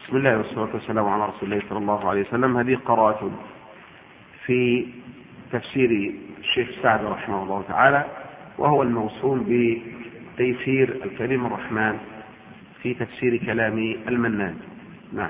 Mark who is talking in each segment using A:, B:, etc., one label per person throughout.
A: بسم الله والصلاة والسلام على رسول الله صلى الله عليه وسلم. هذه قراءة في تفسير الشيخ سعد رحمه الله تعالى، وهو الموسوم بتيسير الكريم الرحمن في تفسير كلام المنان. نعم.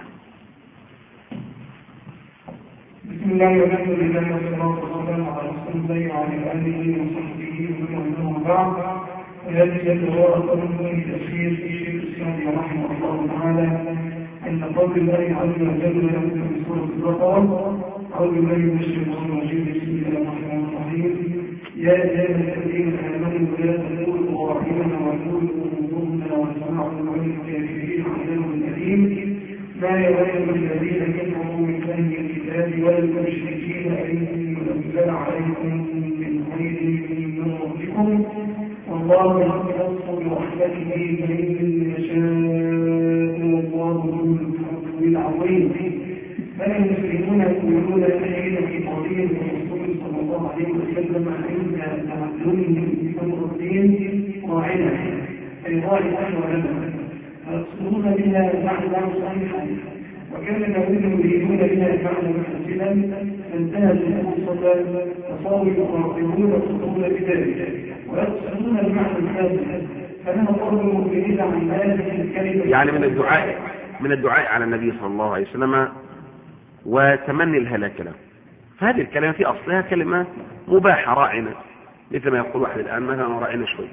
B: بسم الله والحمد لله والصلاة والسلام على رسول الله وعلى آله وصحبه ومن بعد. هذه الورقة من تفسير الشيخ السعدي رحمه الله تعالى أن قول الله عز وجل في سورة البقرة: أعوذ بالله من الشيطان الرجيم، بسم الله الرحمن الرحيم. يا أيها الذين آمنوا لا تقولوا راعنا وقولوا انظرنا واسمعوا وللكافرين عذاب أليم. ما يود الذين كفروا من أهل الكتاب والمشركين أن ينزل عليكم من خير من ربكم، والله يختص برحمته من يشاء، والله ذو الفضل العظيم. فالمسلمون يقولون حين خطابهم الرسول صلى الله عليه وسلم عند تعلمهم بأمر الدين راعنا، أي راعنا ولنا، فيقصدون بها معنى صحيحا، وكان الذين يريدون بها معنى محسنا فانتهت الفرصة فصاروا يقررون ويقصدون بذلك ويقصدون المعنى الثالث، فلما طلبوا المؤمنين عن هذه الكلمة
A: يعني من الدعاء على النبي صلى الله عليه وسلم وتمني الهلاك له. فهذه الكلمة في أصلها كلمة مباحة راعنا، مثل ما يقول واحد الآن مثلا راعنا شوي،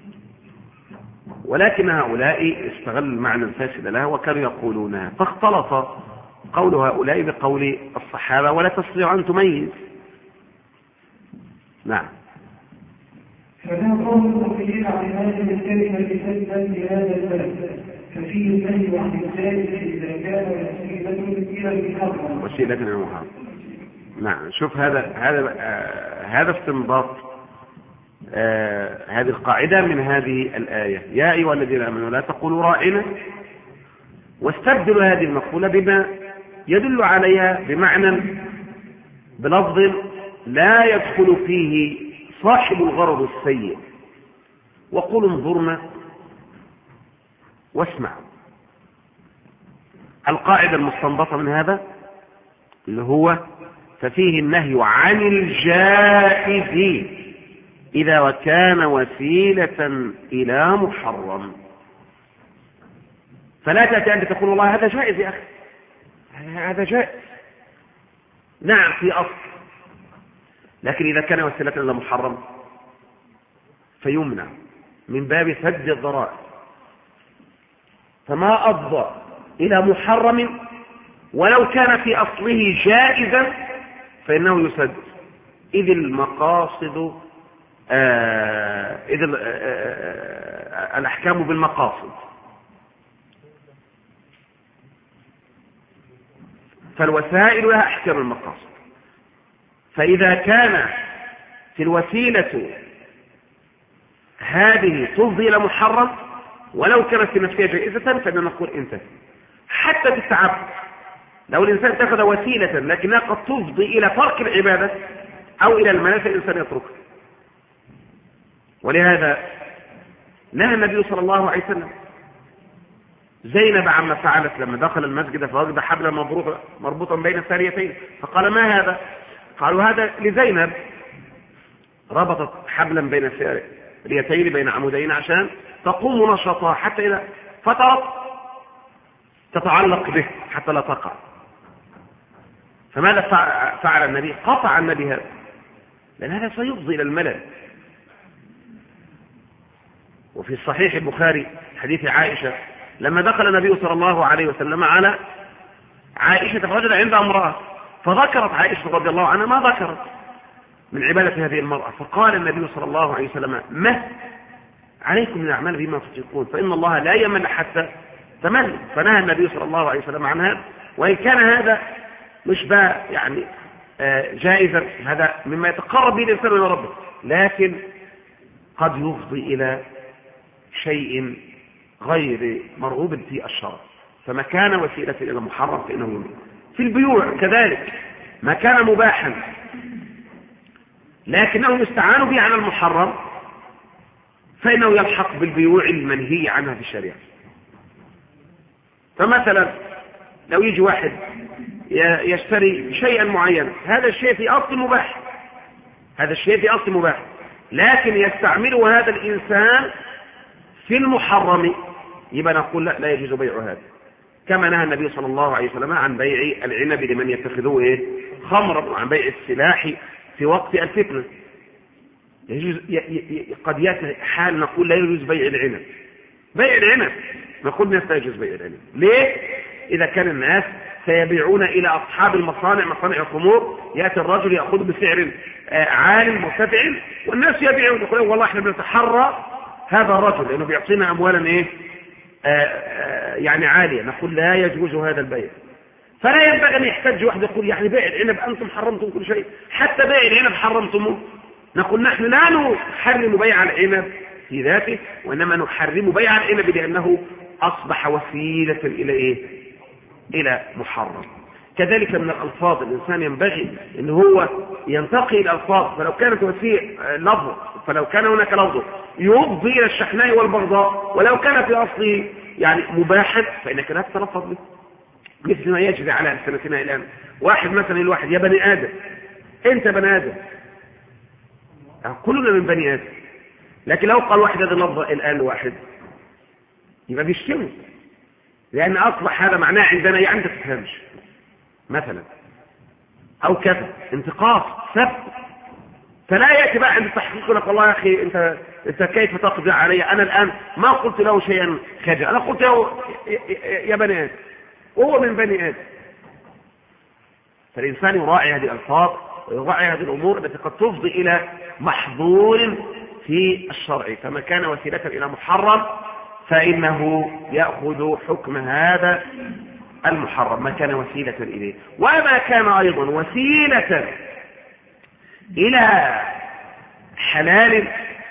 A: ولكن هؤلاء استغلوا المعنى الفاسد لها وكانوا يقولونها، فاختلط قول هؤلاء بقول الصحابة ولا تستطيع أن تميز. نعم.
B: فلا قول المؤمنين عن هذه الكلمة سببا لهذا البلد، ففيه النهي عن الثالث إذا كان وسيلة إلى المحرم.
A: وسيلة إلى المحرم. نعم. شوف هذا استنباط هذه القاعدة من هذه الآية: يا أيها الذين آمنوا لا تقولوا راعنا، واستبدلوا هذه المقولة بما يدل عليها بمعنى بلفظ لا يدخل فيه صاحب الغرض السيء، وقولوا انظرنا واسمعوا. القاعدة المستنبطة من هذا اللي هو ففيه النهي عن الجائز إذا كان وسيلة إلى محرم. فلا تأتي أنت تقول والله هذا جائز يا أخي، هذا جائز، نعم في أصل، لكن إذا كان وسيلة إلى محرم فيمنع من باب سد الذرائع. فما أفضى إلى محرم ولو كان في أصله جائزا فإنه يسد، إذ المقاصد الأحكام بالمقاصد. فالوسائل لها أحكام المقاصد، فإذا كان في الوسيلة هذه تفضي إلى محرم ولو كانت في نفسها جائزة فإننا نقول انتهى. حتى في التعبد لو الإنسان اتخذ وسيلة لكنها قد تفضي إلى ترك العبادة أو إلى المنافع الإنسان يتركها. ولهذا نهى النبي صلى الله عليه وسلم زينب عما فعلت لما دخل المسجد فوجد حبلا مربوطا بين الساريتين، فقال ما هذا؟ قالوا هذا لزينب، ربطت حبلا بين الساريتين بين عمودين عشان تقوم نشاطها حتى إذا فترت تتعلق به حتى لا تقع. فماذا فعل النبي؟ قطع النبي هذا، لأن هذا سيفضي إلى الملل. وفي الصحيح البخاري حديث عائشة لما دخل النبي صلى الله عليه وسلم على عائشة فوجد عندها امرأة، فذكرت عائشة رضي الله عنها ما ذكرت من عبادة هذه المرأة، فقال النبي صلى الله عليه وسلم ما عليكم من الأعمال بما تطيقون فإن الله لا يمل حتى تمل. فنهى النبي صلى الله عليه وسلم عنها، وإن كان هذا مش بقى يعني جائزا، هذا مما يتقرب به الإنسان إلى ربه، لكن قد يفضي إلى شيء غير مرغوب في الشرع. فما كان وسيلة إلى محرم فإنه يمنع. في البيوع كذلك ما كان مباحا لكنهم استعانوا به على المحرم فإنه يلحق بالبيوع المنهي عنها في الشريعة. فمثلا لو يجي واحد يشتري شيئا معينا، هذا الشيء في أصل مباح، هذا الشيء في أصل مباح، لكن يستعمله هذا الإنسان في المحرم، يبقى نقول لا يجوز بيع هذا. كما نهى النبي صلى الله عليه وسلم عن بيع العنب لمن يتخذوه خمرا، وعن بيع السلاح في وقت الفتنة. قد يأتي حال نقول لا يجوز بيع العنب، بيع العنب نقول الناس لا يجوز بيع العنب. ليه؟ إذا كان الناس سيبيعون إلى أصحاب المصانع، مصانع الخمور، يأتي الرجل يأخذ بسعر عال مرتفع، والناس يبيعون يقولون والله احنا بنتحرى هذا الرجل لأنه بيعطينا أموالا يعني عالية. نقول لا يجوز هذا البيع. فلا ينبغي أن يحتج واحد يقول يعني بيع العنب أنتم حرمتم كل شيء، حتى بيع العنب حرمتموه. نقول نحن لا نحرم بيع العنب في ذاته، وإنما نحرم بيع العنب لأنه أصبح وسيلة إلى محرم. كذلك من الألفاظ، الإنسان ينبغي أن هو ينتقي الألفاظ، فلو كانت وسيلة لفظ، فلو كان هناك لفظ يفضي إلى الشحناء والبغضاء، ولو كان في أصله يعني مباحا فإنك لا تتلفظ به، مثل ما يجري على ألسنتنا الآن. واحد مثلا الواحد يا بني آدم، أنت بني آدم، كلنا من بني آدم، لكن لو قال واحد هذا اللفظ الآن لواحد يبقى بيشتمه، لأن أصبح هذا معناه عندنا يعني أنت تفهمش مثلا، أو كذا انتقاص سب. فلا يأتي بقى عند التحقيق لك والله يا أخي أنت كيف تقضي علي، أنا الآن ما قلت له شيئا خجل، أنا قلت له يا بني آدم، وهو من بني آدم. فالإنسان يراعي هذه الألفاظ ويراعي هذه الأمور التي قد تفضي إلى محظور في الشرع. فما كان وسيلة إلى محرم فإنه يأخذ حكم هذا المحرم، ما كان وسيلة إليه. وما كان أيضا وسيلة إلى حلال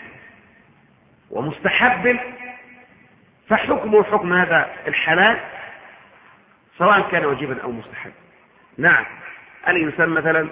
A: ومستحب فحكمه حكم هذا الحلال سواء كان واجبا أو مستحب. نعم، الإنسان مثلا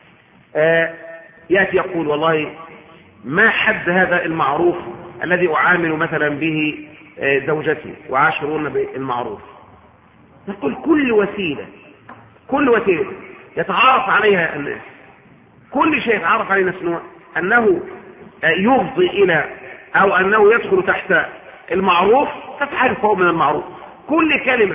A: يأتي يقول والله ما حد هذا المعروف الذي أعامل مثلا به زوجتي وعاشرون بالمعروف. نقول كل وسيلة يتعارف عليها الناس، كل شيء يتعارف عليه الناس أنه يفضي إلى أو أنه يدخل تحت المعروف تفعل فوق من المعروف. كل كلمة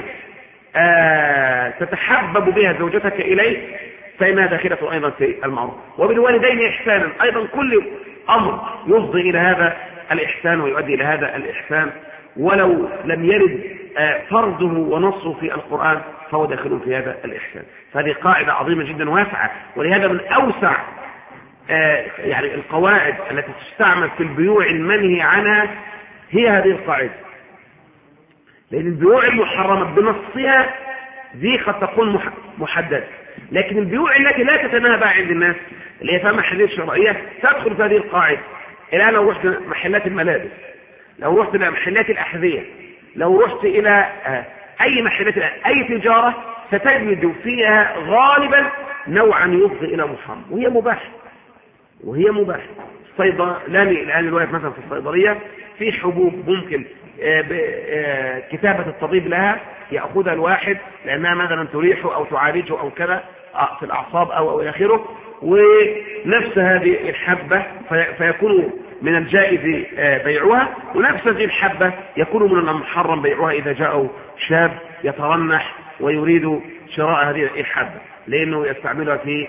A: تتحبب بها زوجتك إليه فإنها داخلة أيضا في المعروف. وبالوالدين إحسانا أيضا، كل أمر يفضي إلى هذا الإحسان ويؤدي إلى هذا الإحسان ولو لم يرد فرضه ونصه في القرآن فهو داخل في هذا الإحسان. فهذه قاعدة عظيمة جدا واسعة، ولهذا من أوسع يعني القواعد التي تستعمل في البيوع المنهي عنها هي هذه القاعدة، لأن البيوع المحرمة بنصها دي قد تكون محددة، لكن البيوع التي لا تتناهى عند الناس اللي هي فيها محلات شرعية تدخل في هذه القاعدة. الآن لو رحت محلات الملابس، لو رحت إلى محلات الأحذية، لو رحت إلى أي محلات أي تجارة ستجد فيها غالبا نوعا يفضي إلى محرم وهي مباح. الصيدلاني الآن الواقف مثلا في الصيدلية في حبوب ممكن كتابة الطبيب لها يأخذها الواحد لأنها مثلا تريحه أو تعالجه أو كذا في الأعصاب أو إلى آخره، ونفس هذه الحبة فيكون من الجائز بيعها، ونفس هذه الحبة يكون من المحرم بيعها إذا جاء شاب يترنح ويريد شراء هذه الحبة لأنه يستعملها في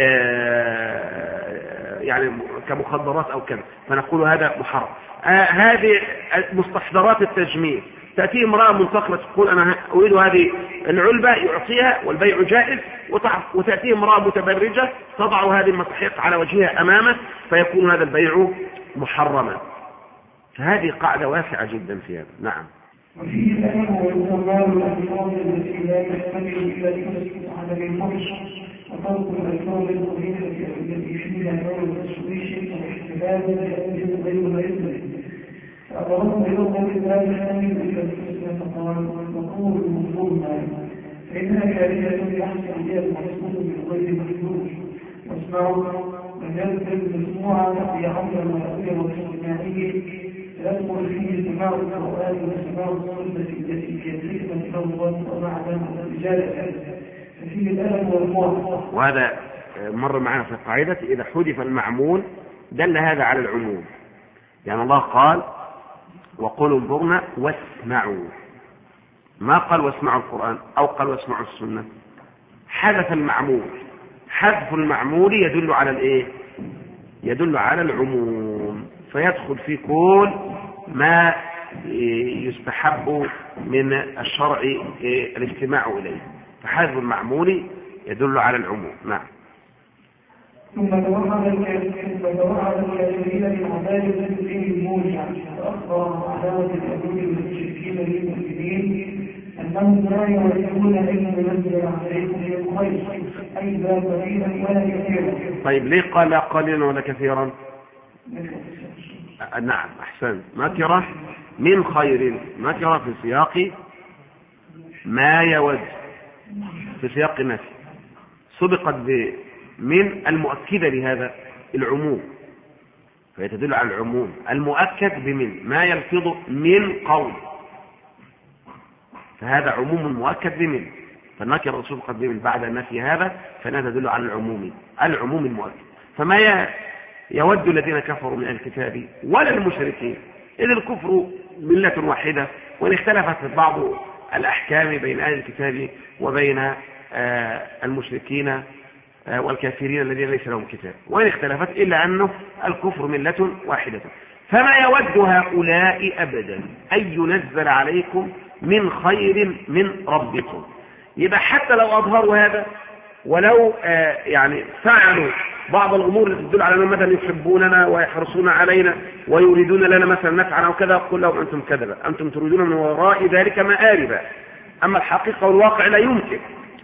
A: يعني كمخدرات أو كذا، فنقول هذا محرم. هذه مستحضرات التجميل، تأتي امرأة منتقلة تقول أنا أريد هذه العلبة يعطيها والبيع جائز، وتأتي امرأة متبرجة تضع هذه المساحيق على وجهها أمامه فيكون هذا البيع محرما. فهذه قاعدة واسعة جدا في هذا. نعم.
B: وفيه الأمر والإضرار والألفاظ التي لا تحتمل إلا لتسكت عدم الفرش، وترك الألفاظ القبيحة التي فيها نوع التشويش والاحتمال لأجل غير ما يثبت. فأضربت يوم لا يحتمل إلا الحسنى فقال نقول مفهومها فإنها كارثة يحصل بها المحسوس من غير محسوس. واسمعوا من يذكر المسموعة في عمل ما أخير والاجتماعي يدخل فيه سماع القرآن وسماع السنة التي في الحكمة أولا ومعنى الرجال ففيه الألم والموت.
A: وهذا مر معنا في القاعدة إذا حذف المعمول دل هذا على العموم. يعني الله قال وقولوا انظرنا واسمعوا، ما قال واسمعوا القرآن أو قال واسمعوا السنة. حذف المعمول، حذف المعمول يدل على الايه؟ يدل على العموم، فيدخل في كل ما يستحب من الشرع الاستماع إليه، فحذف المعمول يدل على العموم. نعم.
B: ثم توعد الكافرين بالعذاب الذي فيه الموجع، فأخبر عداوة اليهود والمشركين للمسلمين أنهم لا يودون أن ينزل عليكم من خير أي لا قليلا ولا كثيرا.
A: طيب ليه قال لا قليلا ولا كثيرا؟ نعم أحسن. نكرة من خير، نكرة في سياق ما يود، في سياق النفي، سبقت من المؤكدة لهذا العموم، فيتدل على العموم المؤكد بمن، ما يلفظ من قول، فهذا عموم مؤكد بمن، فالنكرة سبقت بمن بعد النفي هذا، فهذا تدل على العموم المؤكد. فما يود الذين كفروا من الكتاب ولا المشركين، إذ الكفر ملة واحدة، وإن اختلفت بعض الأحكام بين أهل الكتاب وبين المشركين والكافرين الذين ليس لهم كتاب، وإن اختلفت إلا أنه الكفر ملة واحدة. فما يود هؤلاء أبدا أن ينزل عليكم من خير من ربكم. يبقى حتى لو أظهروا هذا، ولو يعني فعلوا بعض الأمور التي تدل على أنهم مثلا يحبوننا ويحرصون علينا ويريدون لنا مثلا نفعنا وكذا، قل لهم أنتم كذبا، أنتم تريدون من وراء ذلك مآربا، أما الحقيقة والواقع لا يمكن.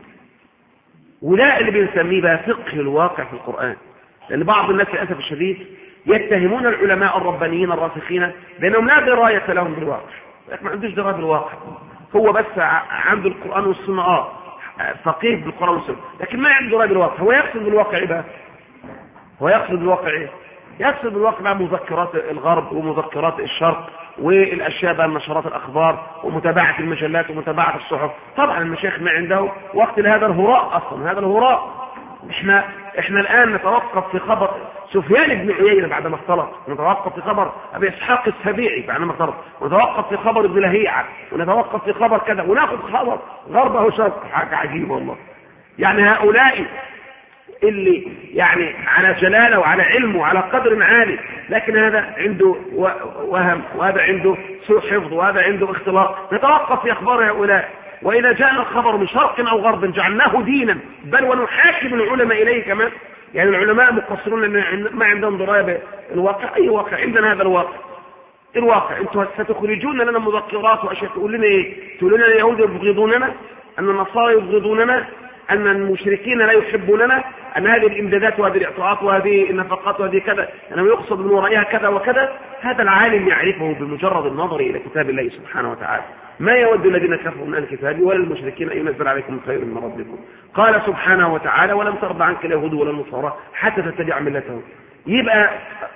A: ولا اللي بنسميه بقى فقه الواقع في القرآن، لأن بعض الناس للأسف الشديد يتهمون العلماء الربانيين الراسخين بأنهم لا دراية لهم بالواقع، ما عندوش دراية بالواقع، هو بس عنده القرآن والسنة، فقيه بالقرآن والسنة، لكن ما عنده دراية بالواقع. هو يقصد بالواقع بقى، هو يقصد بالواقع ايه؟ يقصد بالواقع بقى مذكرات الغرب ومذكرات الشرق والاشياء بقى، نشرات الاخبار ومتابعه المجلات ومتابعه الصحف. طبعا المشايخ ما عنده وقت لهذا الهراء اصلا، هذا الهراء. احنا الان نتوقف في خبر سفيان بن عيينة بعد ما اختلط، ونتوقف في خبر ابي اسحاق السبيعي بعد ما اختلط، ونتوقف في خبر ابن لهيعة، ونتوقف في خبر كذا، وناخذ خبر غربه وشرق. حاجه عجيبه والله. يعني هؤلاء اللي يعني على جلاله وعلى علمه وعلى قدر عالي، لكن هذا عنده وهم، وهذا عنده سوء حفظ، وهذا عنده اختلاط. نتوقف في اخبار هؤلاء، واذا جاء الخبر من شرق او غرب جعلناه دينا، بل ونحاكم العلماء اليه كمان. يعني العلماء مقصرون ما عندهم درايه بالواقع. اي واقع؟ عندنا هذا الواقع. انتم ستخرجون لنا مذكرات واشياء، تقول لنا ايه؟ تقول لنا اليهود يبغضوننا، ان النصارى يبغضوننا، أن المشركين لا يحبوننا، أن هذه الإمدادات وهذه الإعطاءات وهذه النفقات وهذه كذا أنه يقصد من ورائها كذا وكذا. هذا العالم يعرفه بمجرد النظر إلى كتاب الله سبحانه وتعالى. ما يود الذين كفروا من الكتاب ولا المشركين أن ينزل عليكم خير من ربكم. قال سبحانه وتعالى ولم ترضى عنك اليهود ولا النصارى حتى تتبع ملتهم. يبقى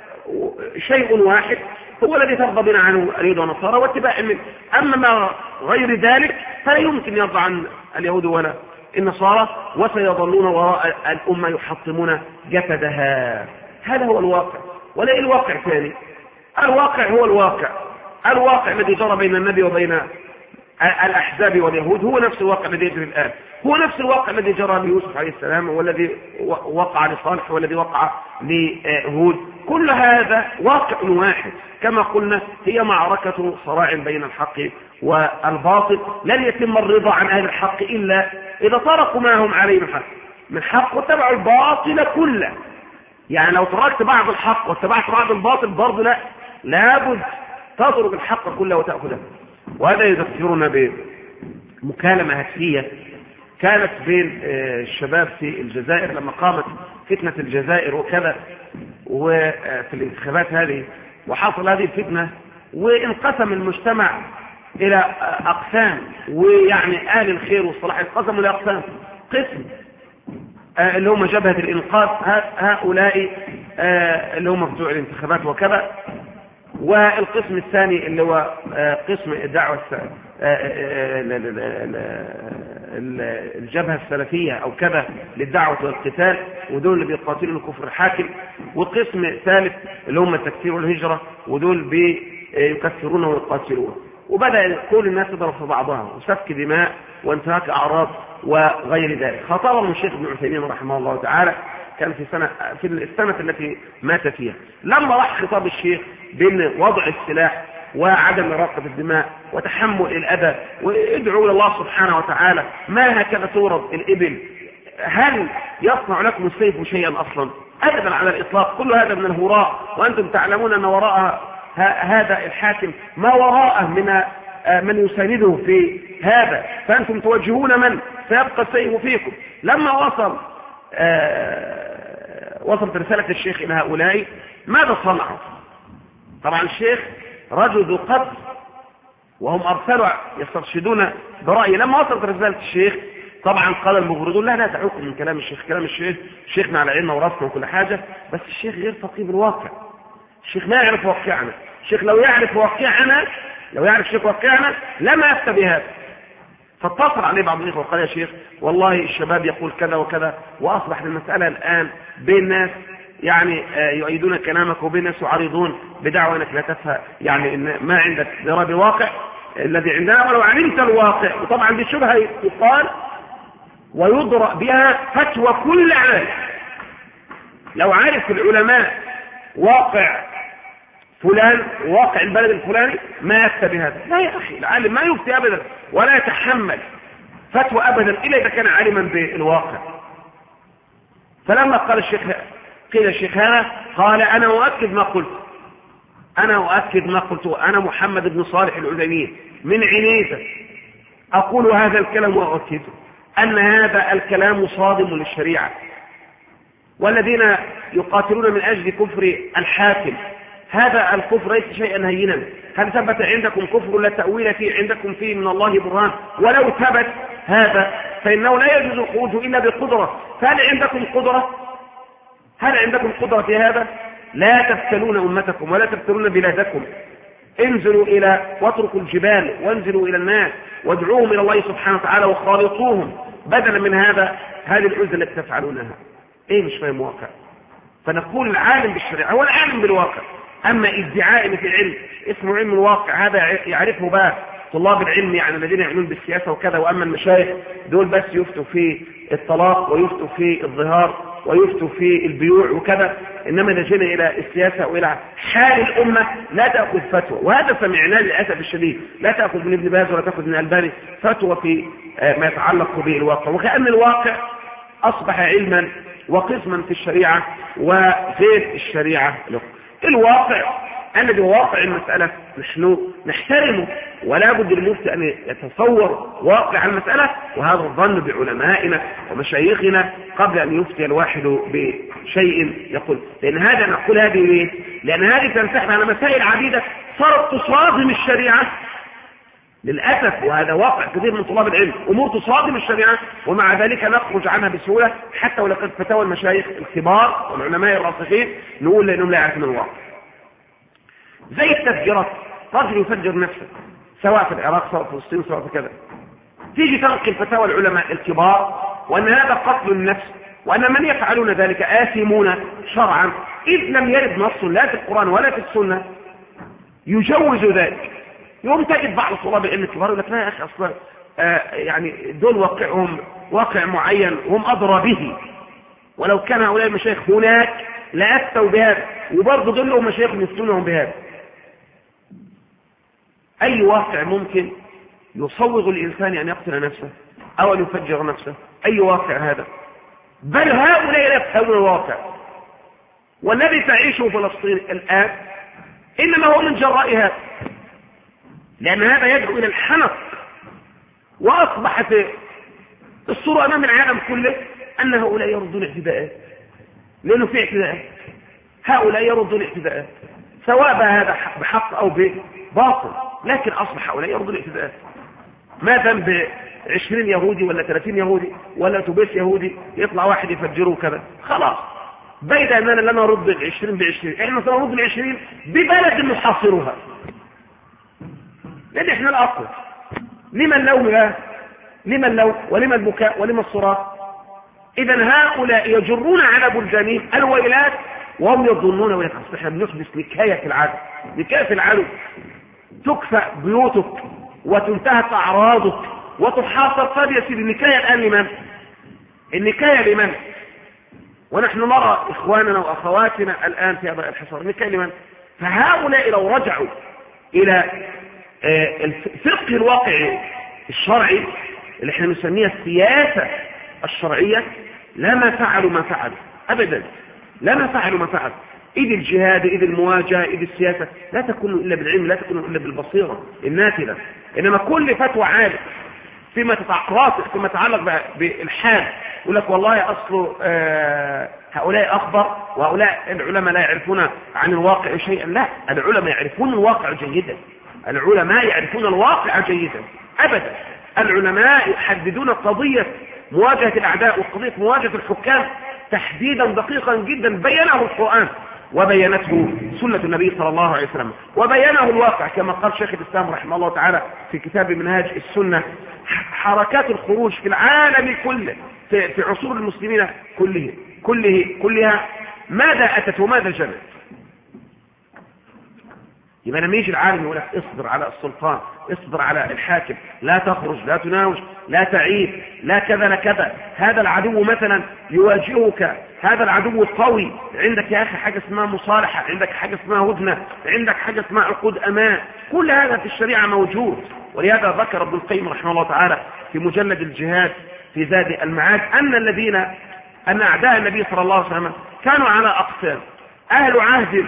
A: شيء واحد هو الذي ترضى بنا عنه اليهود والنصارى واتباع منه. أما ما غير ذلك فلا يمكن يرضى عن اليهود ولا النصارى، وسيظلون وراء الأمة يحطمون جسدها. هذا هو الواقع، ولا الواقع ثاني. الواقع هو الواقع الذي جرى بين النبي وبين الأحزاب واليهود هو نفس الواقع الذي يجري الآن، هو نفس الواقع الذي جرى ليوسف عليه السلام، والذي وقع لصالح، والذي وقع لهود. كل هذا واقع واحد. كما قلنا هي معركة صراع بين الحق والباطل. لن يتم الرضا عن أهل الحق إلا إذا تركوا ما هم عليه من حق واتبعوا الباطل كله. يعني لو تركت بعض الحق واتبعت بعض الباطل برضه لابد تضرب الحق كله وتأخذه. وهذا يذكرنا بمكالمة هاتفية كانت بين الشباب في الجزائر لما قامت فتنة الجزائر وكذا، وفي الانتخابات هذه، وحصل هذه الفتنة وانقسم المجتمع إلى أقسام، ويعني أهل الخير والصلاح انقسموا لأقسام. قسم اللي هم جبهة الإنقاذ، هؤلاء اللي هم بتوع الانتخابات وكذا، والقسم الثاني اللي هو قسم الدعوة الجبهة السلفية أو كذا للدعوة والقتال، ودول اللي بيقاتلوا الكفر الحاكم. وقسم ثالث اللي هم التكفير والهجرة، ودول بيكفرون ويقاتلون. وبدأ كل الناس تضرب في بعضها وسفك دماء وانتهاك أعراض وغير ذلك. خطابهم الشيخ ابن عثيمين رحمه الله تعالى كان في السنة التي مات فيها، لما راح خطاب الشيخ بين وضع السلاح وعدم إراقة الدماء وتحمل الأذى وادعوا إلى الله سبحانه وتعالى، ما هكذا تورد الإبل، هل يصنع لكم السيف شيئا أصلا؟ أبدا على الإطلاق، كل هذا من الهراء، وأنتم تعلمون أن وراء هذا الحاكم ما وراءه من يسانده في هذا، فأنتم توجهون من سيبقى السيف فيكم. لما وصلت رسالة الشيخ إلى هؤلاء، ماذا صنعوا؟ طبعا الشيخ رجل ذو قدر، وهم أرسلوا يسترشدون برأيه. لما وصلت رسالة الشيخ طبعا قال المغردون لا دعوكم من كلام الشيخ، كلام الشيخ شيخنا على علمنا وراسنا وكل حاجة، بس الشيخ غير فقيه بالواقع، الشيخ ما يعرف واقعنا. الشيخ لو يعرف الشيخ واقعنا لما يفتى بهذا. فاتصل عليه بعض الإخوة وقال يا شيخ والله الشباب يقول كذا وكذا، وأصبح المسألة الآن بين ناس يعني يؤيدون كلامك وبين ناس يعارضون بدعوى أنك لا تفهم، يعني إن ما عندك درا بواقع الذي عندنا، ولو علمت الواقع. وطبعا دي شبهة يقال ويضرأ بها فتوى كل عالم. لو عارف العلماء واقع فلان واقع البلد الفلاني ما يفتى بهذا. لا يا أخي، العالم ما يفتي أبدا ولا يتحمل فتوى أبدا إلا إذا كان عالما بالواقع. فلما قال الشيخ هذا قال أنا أؤكد ما قلت، أنا محمد بن صالح العثيمين من عنيزة أقول هذا الكلام وأؤكده أن هذا الكلام صادم للشريعة، والذين يقاتلون من أجل كفر الحاكم هذا الكفر ليس شيئا هينا. هل ثبت عندكم كفر لا تأويل فيه عندكم فيه من الله برهان؟ ولو ثبت هذا فإنه لا يجوز الخروج إلا بقدرة. فهل عندكم قدرة في هذا؟ لا تفتنون أمتكم ولا تفتنون بلادكم. انزلوا واتركوا الجبال وانزلوا إلى الناس وادعوهم إلى الله سبحانه وتعالى وخالطوهم بدلا من هذه العزة التي تفعلونها. ايه مش فاهم واقع؟ فنقول العالم بالشريعة هو العالم بالواقع. أما ادعاء في العلم اسمه علم الواقع هذا يعرفه بقى طلاب العلم، يعني الذين يعنون بالسياسة وكذا. وأما المشايخ دول بس يفتوا في الطلاق ويفتوا في الظهار ويفتوا في البيوع وكذا. إنما إذا جينا إلى السياسة وإلى حال الأمة لا تأخذ فتوى، وهذا سمعناه للأسف الشديد. لا تأخذ من ابن باز ولا تأخذ من الباني فتوى في ما يتعلق بالواقع، وكأن الواقع أصبح علما وقسما في الشريعة وغير الشريعة له. الواقع الذي هو واقع المسألة نحن نحترمه، ولا بد للمفتي أن يتصور واقع المسألة، وهذا الظن بعلمائنا ومشايخنا قبل أن يفتي الواحد بشيء يقول. لأن هذا نقول هذه ليه؟ لأن هذه تنسحب على مسائل عديدة صارت تصادم الشريعة للأسف، وهذا واقع كثير من طلاب العلم، أمور تصادم الشريعة ومع ذلك نخرج عنها بسهولة، حتى ولو كانت فتاوى المشايخ الكبار والعلماء الراسخين نقول لأنهم لا يعرفون الواقع. زي التفجيرات، رجل يفجر نفسه سواء في العراق سواء في فلسطين سواء في كذا، تيجي تنقل فتاوى العلماء الكبار وأن هذا قتل النفس، وأن من يفعلون ذلك آثمون شرعا، إذ لم يرد نص لا في القرآن ولا في السنة يجوز ذلك. يوم تجد بعض طلاب العلم الكبار يقول لك لا يا أخي أصلا يعني دول واقعهم واقع معين هم أدرى به، ولو كان هؤلاء المشايخ هناك لأفتوا بهذا، وبرضه دول لهم مشايخ يفتونهم بهذا. أي واقع ممكن يصوغ الإنسان أن يقتل نفسه أو أن يفجر نفسه؟ أي واقع هذا؟ بل هؤلاء لا يفهمون الواقع. والذي تعيشه فلسطين الآن إنما هو من جراء هذا، لأن هذا يدعو إلى الحنق، وأصبحت الصورة أمام العالم كله أن هؤلاء يردون اعتداءات، لأنه في اعتداءات. هؤلاء يردون اعتداءات سواء هذا بحق أو بباطل، لكن أصبح هؤلاء يردون اعتداءات. ما ذنب 20 يهودي ولا 30 يهودي ولا أتوبيس يهودي يطلع واحد يفجره كذا؟ خلاص بيد أننا لا نرد 20 ب20، احنا سنرد 20 ببلد نحاصرها، لأن احنا الأقوى. لما اللوم لا؟ لما اللوم ولما البكاء ولما الصراخ؟ إذا هؤلاء يجرون على بلدانهم الويلات وهم يظنون ويلات. احنا بنحدث نكاية في العدو، نكاية في العدو، تكفى بيوتك وتنتهك أعراضك وتحاصر. طب يا سيدي النكاية الآن لمن؟ النكاية لمن؟ ونحن نرى إخواننا وأخواتنا الآن في هذا الحصار، النكاية لمن؟ فهؤلاء لو رجعوا إلى الفقه الواقعي الشرعي اللي احنا نسميها السياسة الشرعية لما فعلوا ما فعلوا أبدا، لما فعلوا ما فعلوا. إذ الجهاد، إذ المواجهة، إذ السياسة لا تكون إلا بالعلم، لا تكون إلا بالبصيرة النافذة. إنما كل فتوى عالم فيما يتعلق بالحال يقول لك والله أصل هؤلاء أخبر وهؤلاء العلماء لا يعرفون عن الواقع شيئا. لا، العلماء يعرفون الواقع جيدا، العلماء يعرفون الواقع جيدا أبدا. العلماء يحددون قضية مواجهة الأعداء وقضية مواجهة الحكام تحديدا دقيقا جدا بينه القرآن وبينته سنة النبي صلى الله عليه وسلم وبينه الواقع، كما قال شيخ الإسلام رحمه الله تعالى في كتاب منهاج السنة. حركات الخروج في العالم كله في عصور المسلمين كلها ماذا أتت وماذا جنت؟ يبقى لما يجي العالم يقول لك اصبر على السلطان، اصبر على الحاكم، لا تخرج، لا تناوش، لا تعيد، لا كذا لا كذا، هذا العدو مثلا يواجهك، هذا العدو القوي، عندك يا أخي حاجة اسمها مصالحة، عندك حاجة اسمها هدنة، عندك حاجة اسمها عقود أمان، كل هذا في الشريعة موجود. ولهذا ذكر ابن القيم رحمه الله تعالى في مجلد الجهاد في زاد المعاد أن أعداء النبي صلى الله عليه وسلم كانوا على أقسام: أهل عهد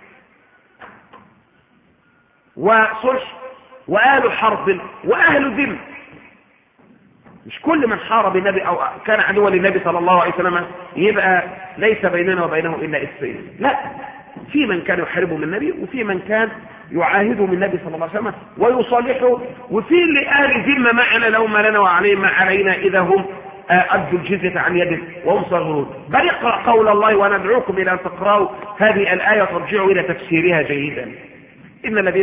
A: وصلح، وأهل حرب، وأهل ذم. مش كل من حارب النبي أو كان عدوا للنبي صلى الله عليه وسلم يبقى ليس بيننا وبينه إلا السيف. لا، في من كان يحاربه من النبي، وفي من كان يعاهده من النبي صلى الله عليه وسلم ويصالحه، وفي اللي أهل ذمة معنا لو ما لنا وعليهم ما علينا إذا هم أدوا الجزية عن يد وهم صغرون. بل اقرأ قول الله: وندعوكم إلى أن تقرأوا هذه الآية ترجعوا إلى تفسيرها جيدا. إن الذين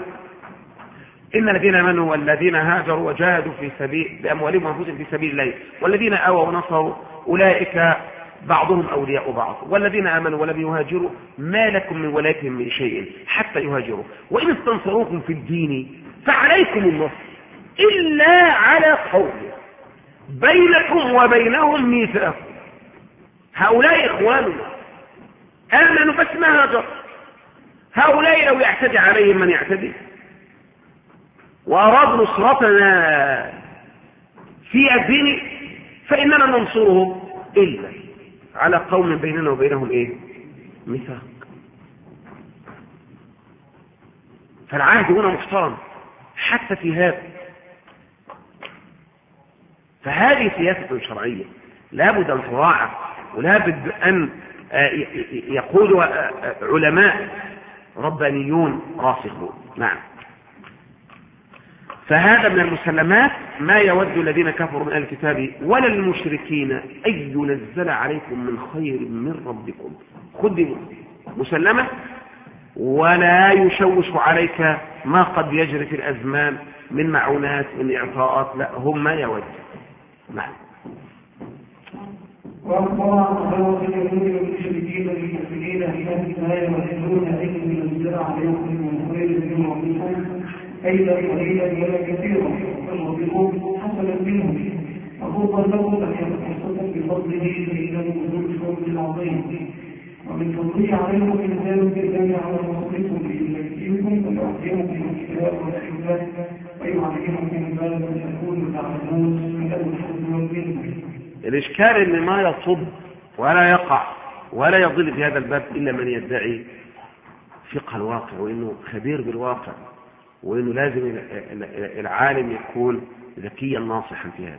A: آمنوا والذين هاجروا وجاهدوا في سبيل بأموالهم وأنفسهم في سبيل الله والذين آووا ونصروا أولئك بعضهم أولياء بعض والذين آمنوا ولم يهاجروا ما لكم من ولايتهم من شيء حتى يهاجروا وإن استنصروكم في الدين فعليكم النصر إلا على قوم بينكم وبينهم ميثاق. هؤلاء إخواننا آمنوا بس ما هاجروا. هؤلاء لو يعتدي عليهم من يعتدي وأراد نصرتنا في الدين فإننا ننصرهم إلا على قوم بيننا وبينهم ميثاق. فالعهد هنا محترم حتى في هذا. فهذه سياسة شرعية لابد أن تراعى ولابد أن يقول علماء ربانيون راسخون. نعم. فهذا من المسلمات ما يود الذين كفروا من أهل الكتاب ولا المشركين أن ينزل عليكم من خير من ربكم. خذ مسلمة ولا يشوش عليك ما قد يجري في الأزمان من معونات من إعطاءات، لا، هم ما يود. نعم.
B: وأخبر عن المشركين المؤمنين لا يودون أن ينزل عليكم من خير من ربكم أيضا قليلا ولا كثيرا فالربكم حسنا منهم وفضل لهم أن يتحسكم بفضله فإنه ذو الفضل العظيم ومن فضله عليكم من ذلك الذي على رسولكم بإذنكم ويعطيكم الكتاب والحكمة ويعلمكم ما لم تكونوا تعلمون من الفضل والمنه.
A: الإشكال إن ما يصب ولا يقع ولا يضل في هذا الباب إلا من يدعي فقه الواقع وإنه خبير بالواقع وإنه لازم العالم يكون ذكيا ناصحا في هذا.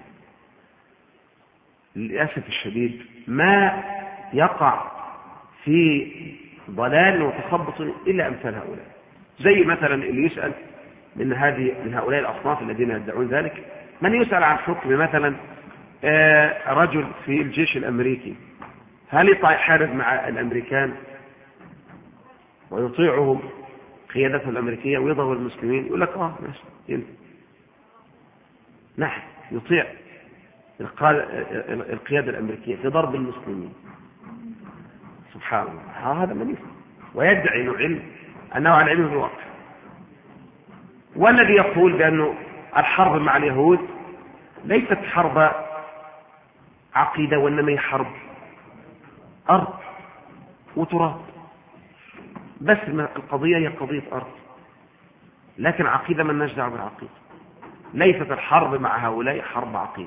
A: للأسف الشديد ما يقع في ضلال وتخبط إلا أمثال هؤلاء، زي مثلا اللي يسأل من هؤلاء الأصناف الذين يدعون ذلك، من يسأل عن حكم مثلا رجل في الجيش الأمريكي هل يحارب مع الأمريكان ويطيعهم قيادته الأمريكية ويضرب المسلمين؟ يقول لك ماشي ينفع. نعم يطيع القيادة الأمريكية في ضرب المسلمين. سبحان الله، هذا من يفعل ويدعي أنه على علم بالواقع. والذي يقول بأنه الحرب مع اليهود ليست حرب عقيدة، وإنما هي حرب أرض وتراب بس. القضية هي قضية أرض، لكن عقيدة من نجدع بالعقيدة. ليست الحرب مع هؤلاء حرب عقيدة.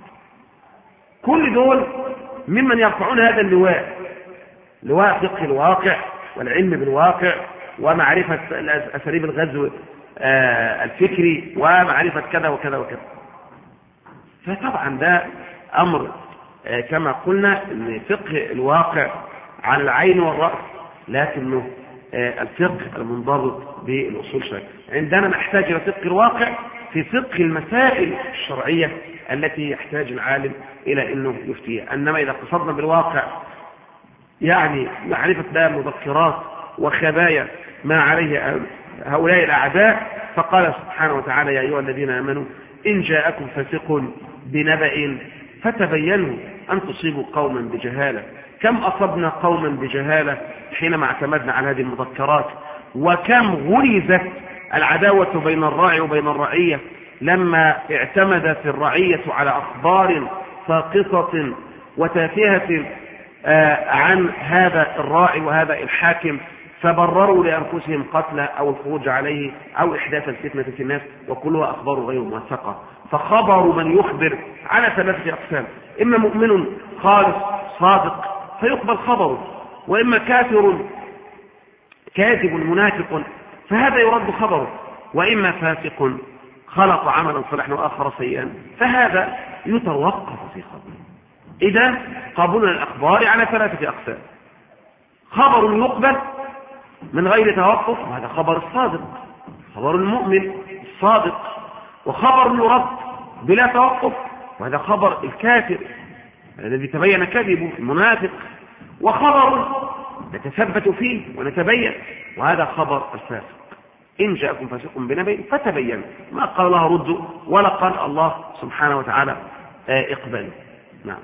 A: كل دول ممن يرفعون هذا اللواء، لواء فقه الواقع والعلم بالواقع ومعرفة أساليب الغزو الفكري ومعرفة كذا وكذا وكذا. فطبعا ده أمر كما قلنا ان فقه الواقع على العين والرأس، لكنه الفقه المنضبط بالأصول شيء. عندنا نحتاج إلى فقه الواقع في فقه المسائل الشرعية التي يحتاج العالم إلى أنه يفتيها. أنما إذا قصدنا بالواقع يعني معرفة بقى مذكرات وخبايا ما عليه هؤلاء الأعداء، فقال سبحانه وتعالى: يا أيها الذين آمنوا إن جاءكم فاسق بنبأ فتبينوا أن تصيبوا قوما بجهالة. كم أصبنا قوما بجهالة حينما اعتمدنا على هذه المذكرات، وكم غرزت العداوة بين الراعي وبين الرعية لما اعتمدت الرعية على أخبار ساقطة وتافهة عن هذا الراعي وهذا الحاكم، فبرروا لأنفسهم قتله أو الخروج عليه أو إحداث الفتنة في الناس، وكلها أخبار غير موثقة. فخبر من يخبر على ثلاثة أقسام: إما مؤمن خالص صادق فيقبل خبره، وإما كافر كاذب منافق فهذا يرد خبره، وإما فاسق خلق عملا صالحا وآخر سيئا فهذا يتوقف في خبره. إذا قبول الأخبار على ثلاثة أقسام: خبر يقبل من غير توقف، وهذا خبر الصادق، خبر المؤمن الصادق، وخبر يرد بلا توقف، وهذا خبر الكافر الذي تبين كذبه المنافق، وخبر نتثبت فيه ونتبين، وهذا خبر الفاسق. إن جاءكم فاسق بنبأ فتبين، ما قال الله ردوا ولا قال الله سبحانه وتعالى اقبلوا. نعم.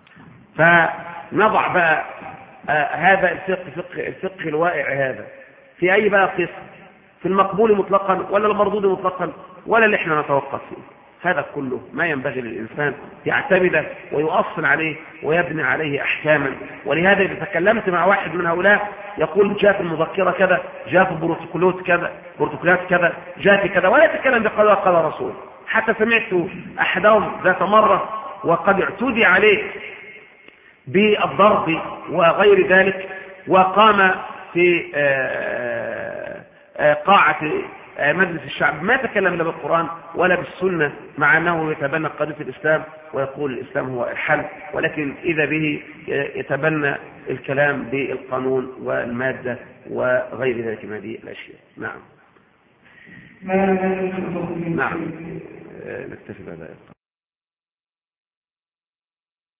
A: فنضع بقى هذا الفقه الواقع هذا في أي بقى قسم؟ في المقبول مطلقا ولا المردود مطلقا ولا اللي احنا نتوقف فيه؟ هذا كله ما ينبغي للإنسان يعتمد ويؤصل عليه ويبني عليه أحكاما. ولهذا إذا تكلمت مع واحد من هؤلاء يقول جاء في المذكرة كذا، جاء في بروتوكولات كذا، جاء في كذا، ولا يتكلم بقال قال رسول. حتى سمعت أحدهم ذات مرة وقد اعتدي عليه بالضرب وغير ذلك، وقام في قاعة مجلس الشعب ما تكلم لا بالقرآن ولا بالسنة، مع أنه يتبنى قضية الإسلام ويقول الإسلام هو الحل، ولكن إذا به يتبنى الكلام بالقانون والمادة وغير ذلك من هذه الأشياء. نعم. نعم. نكتفي بهذا.